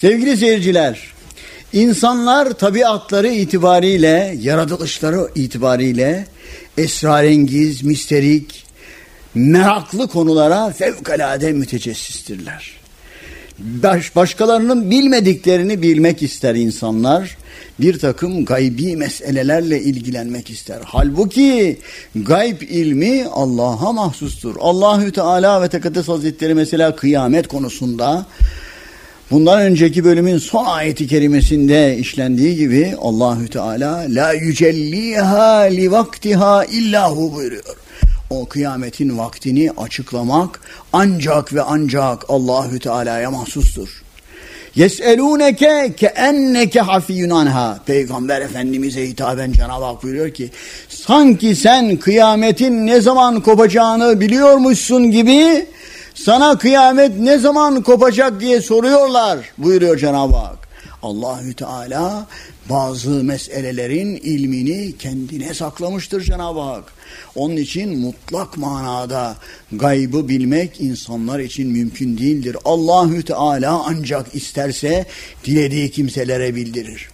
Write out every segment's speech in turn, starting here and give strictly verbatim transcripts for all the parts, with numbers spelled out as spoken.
Sevgili seyirciler, insanlar tabiatları itibariyle, yaratılışları itibariyle esrarengiz, misterik, meraklı konulara fevkalade mütecessistirler. Baş, başkalarının bilmediklerini bilmek ister insanlar. Bir takım gaybi meselelerle ilgilenmek ister. Halbuki gayb ilmi Allah'a mahsustur. Allahü Teala ve Tekaddes Hazretleri mesela kıyamet konusunda, bundan önceki bölümün son ayeti kerimesinde işlendiği gibi Allahü Teala la yücelliha li vaktiha illahu buyuruyor. O kıyametin vaktini açıklamak ancak ve ancak Allahü Teala'ya mahsustur. Yes'elûneke keenneke hafiyyun anha. Peygamber Efendimiz'e hitaben Cenab-ı Hak buyuruyor ki, sanki sen kıyametin ne zaman kopacağını biliyormuşsun gibi sana kıyamet ne zaman kopacak diye soruyorlar buyuruyor Cenab-ı Hak. Allahü Teala bazı meselelerin ilmini kendine saklamıştır Cenab-ı Hak. Onun için mutlak manada gaybı bilmek insanlar için mümkün değildir. Allahü Teala ancak isterse dilediği kimselere bildirir.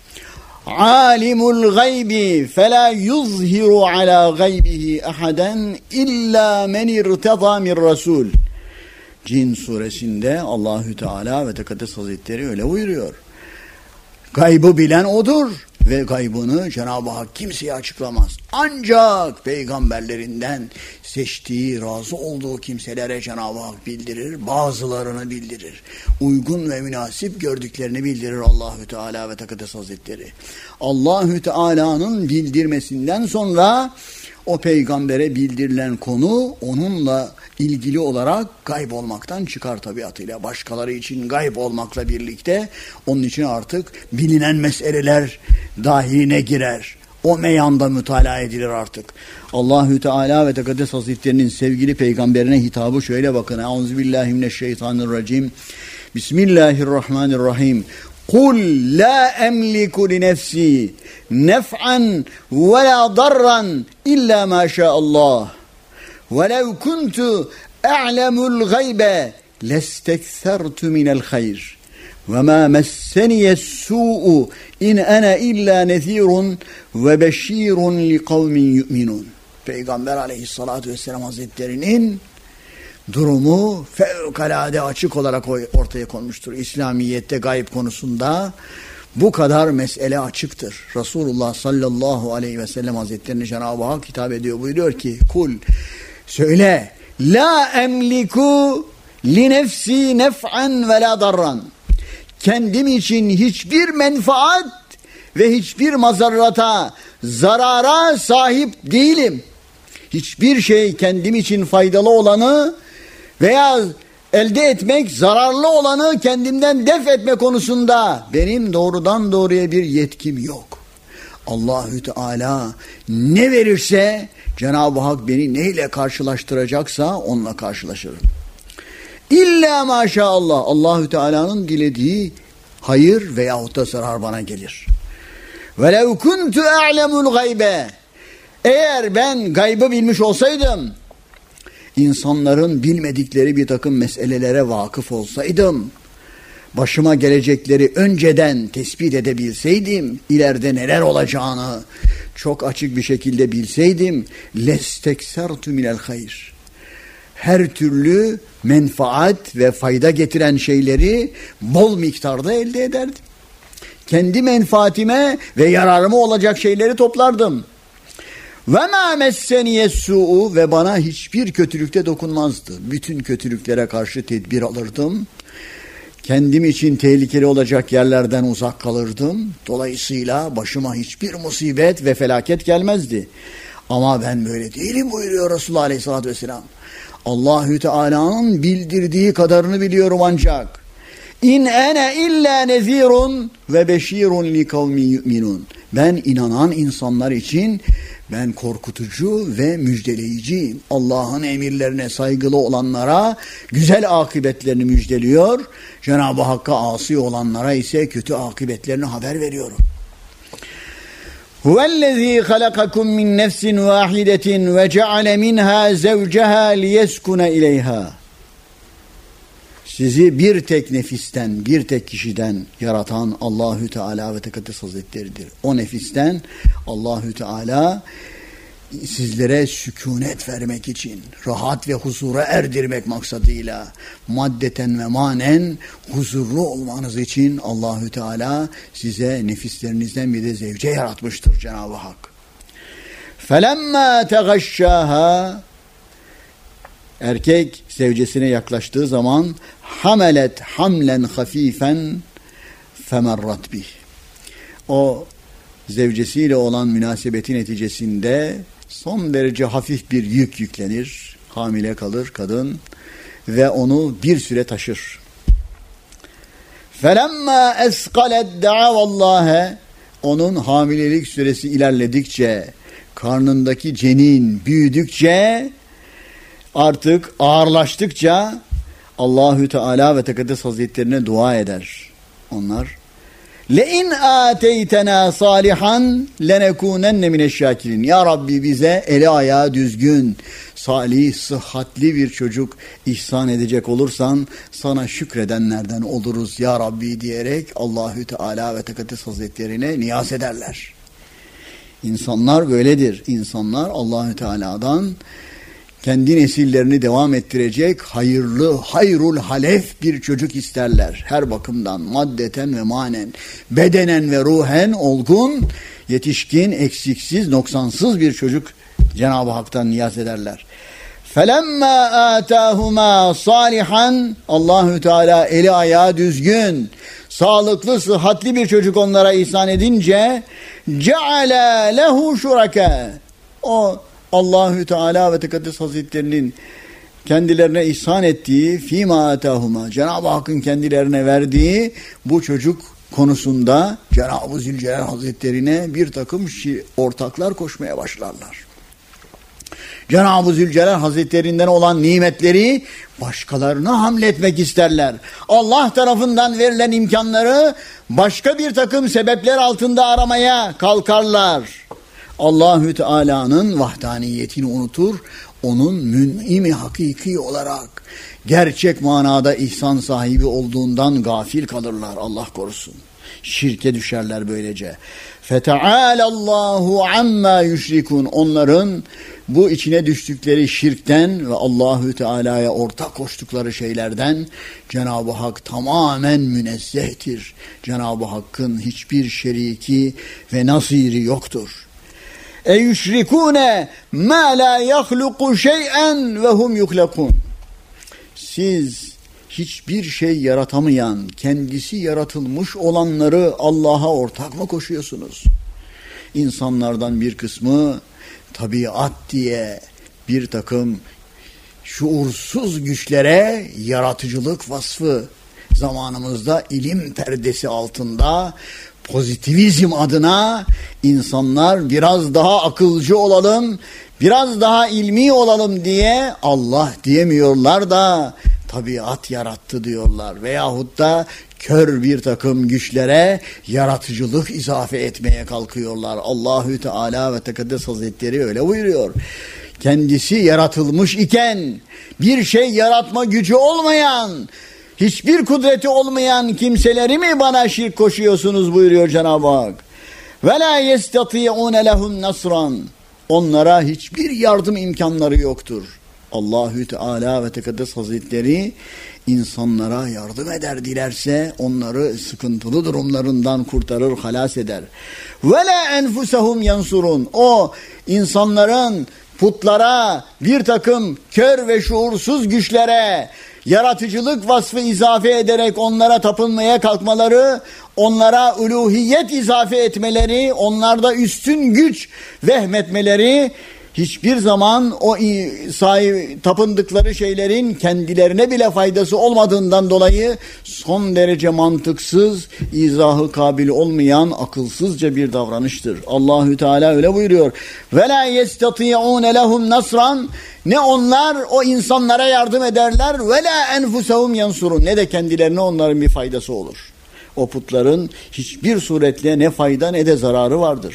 Alimul gaybi fela yuzhiru ala gaybihi ahaden illa men irtada min rasul. Cin suresinde Allahü Teala ve Tekaddes Hazretleri öyle buyuruyor. Gaybı bilen odur ve gaybını Cenab-ı Hak kimseye açıklamaz. Ancak peygamberlerinden seçtiği, razı olduğu kimselere Cenab-ı Hak bildirir, bazılarını bildirir. Uygun ve münasip gördüklerini bildirir Allahü Teala ve Tekaddes Hazretleri. Allahü Teala'nın bildirmesinden sonra o peygambere bildirilen konu onunla ilgili olarak gayb olmaktan çıkar tabiatıyla. Başkaları için gayb olmakla birlikte onun için artık bilinen meseleler dahiline girer. O meyanda mütalaa edilir artık. Allahü Teala ve Tekaddes Hazretlerinin sevgili peygamberine hitabı şöyle bakın. Euzubillahimineşşeytanirracim. Bismillahirrahmanirrahim. Kul la emliku li nefsi nef'an ve la darran illa ma şa'allah. Ve lev kuntu a'lemul gaybe lesteksertu minel hayr. Ve ma messeniye's su'u in ana illa nezirun ve beşirun li kavmin yu'minun. Peygamber Aleyhissalatu vesselam Hazretlerinin durumu fevkalade açık olarak ortaya konmuştur. İslamiyet'te gayb konusunda bu kadar mesele açıktır. Resulullah sallallahu aleyhi ve sellem Hazretlerine Cenab-ı Hak hitap ediyor. Buyuruyor ki, kul, söyle, la emliku li nefsi nef'an ve la darran. Kendim için hiçbir menfaat ve hiçbir mazarrata, zarara sahip değilim. Hiçbir şey kendim için faydalı olanı veya elde etmek, zararlı olanı kendimden def etme konusunda benim doğrudan doğruya bir yetkim yok. Allahü Teala ne verirse Cenab-ı Hak beni neyle karşılaştıracaksa onunla karşılaşırım. İlla maşallah, Allahü Teala'nın dilediği hayır veyahut da zarar bana gelir. Ve lev kuntu a'lemul gaybe. Eğer ben gaybı bilmiş olsaydım, insanların bilmedikleri bir takım meselelere vakıf olsaydım, başıma gelecekleri önceden tespit edebilseydim, ileride neler olacağını çok açık bir şekilde bilseydim, lesteksertu minel hayr. Her türlü menfaat ve fayda getiren şeyleri bol miktarda elde ederdim. Kendi menfaatime ve yararıma olacak şeyleri toplardım. Ve ma messeniyes su'u, ve bana hiçbir kötülükte dokunmazdı. Bütün kötülüklere karşı tedbir alırdım. Kendim için tehlikeli olacak yerlerden uzak kalırdım. Dolayısıyla başıma hiçbir musibet ve felaket gelmezdi. Ama ben böyle değilim buyuruyor Resulullah Aleyhisselatü Vesselam. Allahü Teala'nın bildirdiği kadarını biliyorum ancak. İn ene illa nezirun ve beşirun li kavmin yu'minun. Ben inanan insanlar için ben korkutucu ve müjdeleyiciyim. Allah'ın emirlerine saygılı olanlara güzel akıbetlerini müjdeliyor. Cenab-ı Hakk'a asi olanlara ise kötü akıbetlerini haber veriyorum. Huvellezî halakakum min nefsin vâhidetin ve ceale minhâ zevceha liyeskune ileyhâ. sizi bir tek nefisten, bir tek kişiden yaratan Allahü Teala ve Tekaddes Hazretleri'dir. O nefisten Allahü Teala sizlere sükunet vermek için, rahat ve huzura erdirmek maksadıyla, maddeten ve manen huzurlu olmanız için Allahü Teala size nefislerinizden bir de zevce yaratmıştır Cenab-ı Hak. فَلَمَّا تَغَشَّاهَا Erkek zevcesine yaklaştığı zaman hamelet hamlen hafifen femerrat bih. O zevcesiyle olan münasebeti neticesinde son derece hafif bir yük yüklenir. Hamile kalır kadın ve onu bir süre taşır. فَلَمَّا اَسْقَلَتْ دَعَوَ اللّٰهَ Onun hamilelik süresi ilerledikçe, karnındaki cenin büyüdükçe, artık ağırlaştıkça Allahü Teala ve Tekaddes Hazretlerine dua eder. Onlar لَاِنْ آتَيْتَنَا صَالِحًا لَنَكُونَنَّ مِنَ الشَّاكِرِينَ Ya Rabbi bize eli ayağı düzgün, salih, sıhhatli bir çocuk ihsan edecek olursan sana şükredenlerden oluruz ya Rabbi diyerek Allahü Teala ve Tekaddes Hazretlerine niyaz ederler. İnsanlar böyledir. İnsanlar Allahü Teala'dan kendi nesillerini devam ettirecek hayırlı, hayrul halef bir çocuk isterler. Her bakımdan maddeten ve manen, bedenen ve ruhen olgun, yetişkin, eksiksiz, noksansız bir çocuk Cenab-ı Hak'tan niyaz ederler. فَلَمَّا آتَاهُمَا صَالِحًا Allahü Teala eli ayağı düzgün, sağlıklı, sıhhatli bir çocuk onlara ihsan edince جَعَلَا لَهُ شُرَكَا O Allahü Teala ve Tekaddes Hazretlerinin kendilerine ihsan ettiği fîmâ âtâhumâ Cenab-ı Hakk'ın kendilerine verdiği bu çocuk konusunda Cenab-ı Zülcelal Hazretlerine bir takım ortaklar koşmaya başlarlar. Cenab-ı Zülcelal Hazretlerinden olan nimetleri başkalarına hamletmek isterler. Allah tarafından verilen imkanları başka bir takım sebepler altında aramaya kalkarlar. Allahü Teala'nın vahdaniyetini unutur, onun mün'imi hakiki olarak gerçek manada ihsan sahibi olduğundan gafil kalırlar. Allah korusun. Şirke düşerler böylece. فَتَعَالَ اللّٰهُ عَمَّا يُشْرِكُونَ Onların bu içine düştükleri şirkten ve Allahü Teala'ya ortak koştukları şeylerden Cenab-ı Hak tamamen münezzehtir. Cenab-ı Hakk'ın hiçbir şeriki ve nasiri yoktur. اَيُشْرِكُونَ مَا لَا يَخْلُقُ شَيْئًا وَهُمْ يُخْلَقُونَ Siz hiçbir şey yaratamayan, kendisi yaratılmış olanları Allah'a ortak mı koşuyorsunuz? İnsanlardan bir kısmı tabiat diye bir takım şuursuz güçlere yaratıcılık vasfı, zamanımızda ilim perdesi altında pozitivizm adına insanlar biraz daha akılcı olalım, biraz daha ilmi olalım diye Allah diyemiyorlar da tabiat yarattı diyorlar. Veyahut da kör bir takım güçlere yaratıcılık izafe etmeye kalkıyorlar. Allahü Teala ve Tekaddes Hazretleri öyle buyuruyor. Kendisi yaratılmış iken bir şey yaratma gücü olmayan, hiçbir kudreti olmayan kimseleri mi bana şirk koşuyorsunuz buyuruyor Cenab-ı Hak. وَلَا يَسْتَطِيعُونَ لَهُمْ نَصْرًا Onlara hiçbir yardım imkanları yoktur. Allahü Teala ve Tekaddes Hazretleri insanlara yardım eder dilerse onları sıkıntılı durumlarından kurtarır, halas eder. وَلَا أَنْفُسَهُمْ يَنْصُرُونَ O insanların putlara, bir takım kör ve şuursuz güçlere yaratıcılık vasfı izafe ederek onlara tapınmaya kalkmaları, onlara uluhiyet izafe etmeleri, onlarda üstün güç vehmetmeleri hiçbir zaman o sahip tapındıkları şeylerin kendilerine bile faydası olmadığından dolayı son derece mantıksız, izahı kabil olmayan akılsızca bir davranıştır. Allahü Teala öyle buyuruyor. Ve la yestati'un lehum nasran Ne onlar o insanlara yardım ederler ve la enfusahum yansurun ne de kendilerine onların bir faydası olur. O putların hiçbir suretle ne fayda ne de zararı vardır.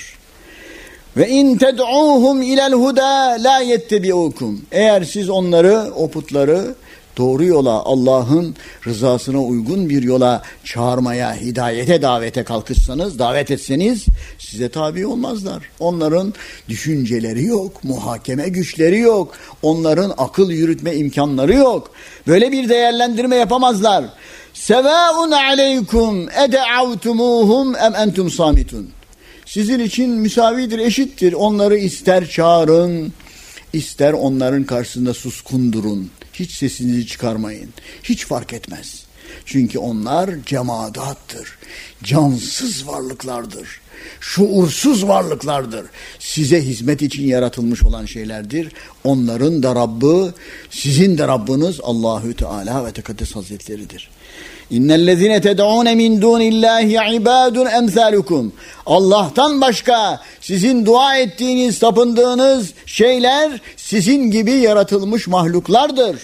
Ve in ted'uhum ilel huda la yettebi'ukum. Eğer siz onları, o putları doğru yola, Allah'ın rızasına uygun bir yola çağırmaya, hidayete, davete kalkışsanız, davet etseniz size tabi olmazlar. Onların düşünceleri yok, muhakeme güçleri yok, onların akıl yürütme imkanları yok. Böyle bir değerlendirme yapamazlar. Sevaun aleykum ed'avtumuhum em entum samitun. Sizin için müsavidir, eşittir. Onları ister çağırın, ister onların karşısında suskun durun. Hiç sesinizi çıkarmayın. Hiç fark etmez. Çünkü onlar cemadattır. Cansız varlıklardır. Şuursuz varlıklardır. Size hizmet için yaratılmış olan şeylerdir. Onların da Rabbı, sizin de Rabbiniz Allahü Teala ve Tekaddes Hazretleridir. İnnellezine ted'un min dunillahi ibadun emsalukum. Allah'tan başka sizin dua ettiğiniz, tapındığınız şeyler sizin gibi yaratılmış mahluklardır.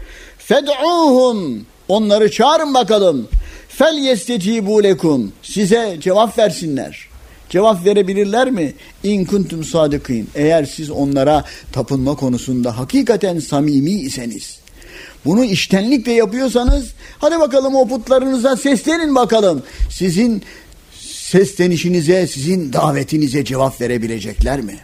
Fed'uhum. Onları çağırın bakalım. Fel yestecibu lekum. Size cevap versinler. Cevap verebilirler mi? İn kuntum sadıkîn. Eğer siz onlara tapınma konusunda hakikaten samimi iseniz, bunu içtenlikle yapıyorsanız, hadi bakalım o putlarınıza seslenin bakalım. Sizin seslenişinize, sizin davetinize cevap verebilecekler mi?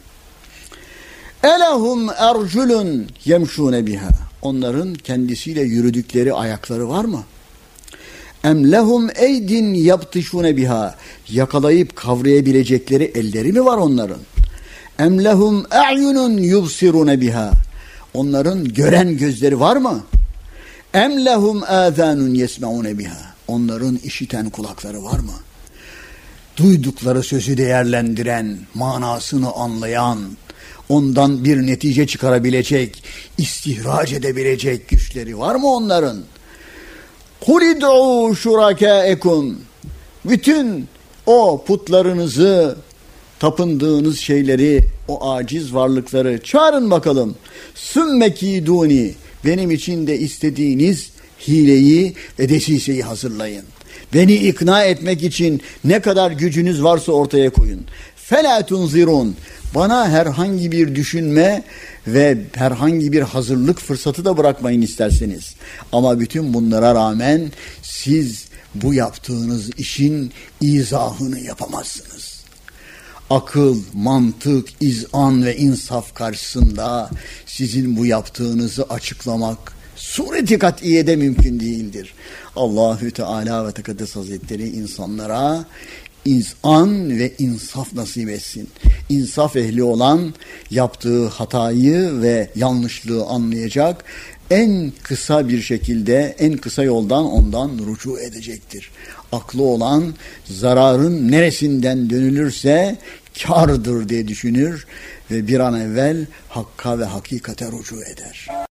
Elahum erculun yemşune biha. Onların kendisiyle yürüdükleri ayakları var mı? Em lehum eydin yaptışune biha. Yakalayıp kavrayabilecekleri elleri mi var onların? Em lehum a'yunun yubsirune biha. Onların gören gözleri var mı? Em lehum âzânun yesme'ûne biha. Onların işiten kulakları var mı? Duydukları sözü değerlendiren, manasını anlayan, ondan bir netice çıkarabilecek, istihraç edebilecek güçleri var mı onların? Kul id'û şurakâekum. Bütün o putlarınızı, tapındığınız şeyleri, o aciz varlıkları çağırın bakalım. Sümmekîdûni. Benim için de istediğiniz hileyi ve desiseyi hazırlayın. Beni ikna etmek için ne kadar gücünüz varsa ortaya koyun. فَلَا تُنْزِرُونَ. Bana herhangi bir düşünme ve herhangi bir hazırlık fırsatı da bırakmayın isterseniz. Ama bütün bunlara rağmen siz bu yaptığınız işin izahını yapamazsınız. Akıl, mantık, izan ve insaf karşısında sizin bu yaptığınızı açıklamak sureti kat'iyede mümkün değildir. Allahü Teala ve Tekaddes Hazretleri insanlara izan ve insaf nasip etsin. İnsaf ehli olan yaptığı hatayı ve yanlışlığı anlayacak, en kısa bir şekilde, en kısa yoldan ondan rücu edecektir. Aklı olan zararın neresinden dönülürse kârdır diye düşünür ve bir an evvel hakka ve hakikate rücu eder.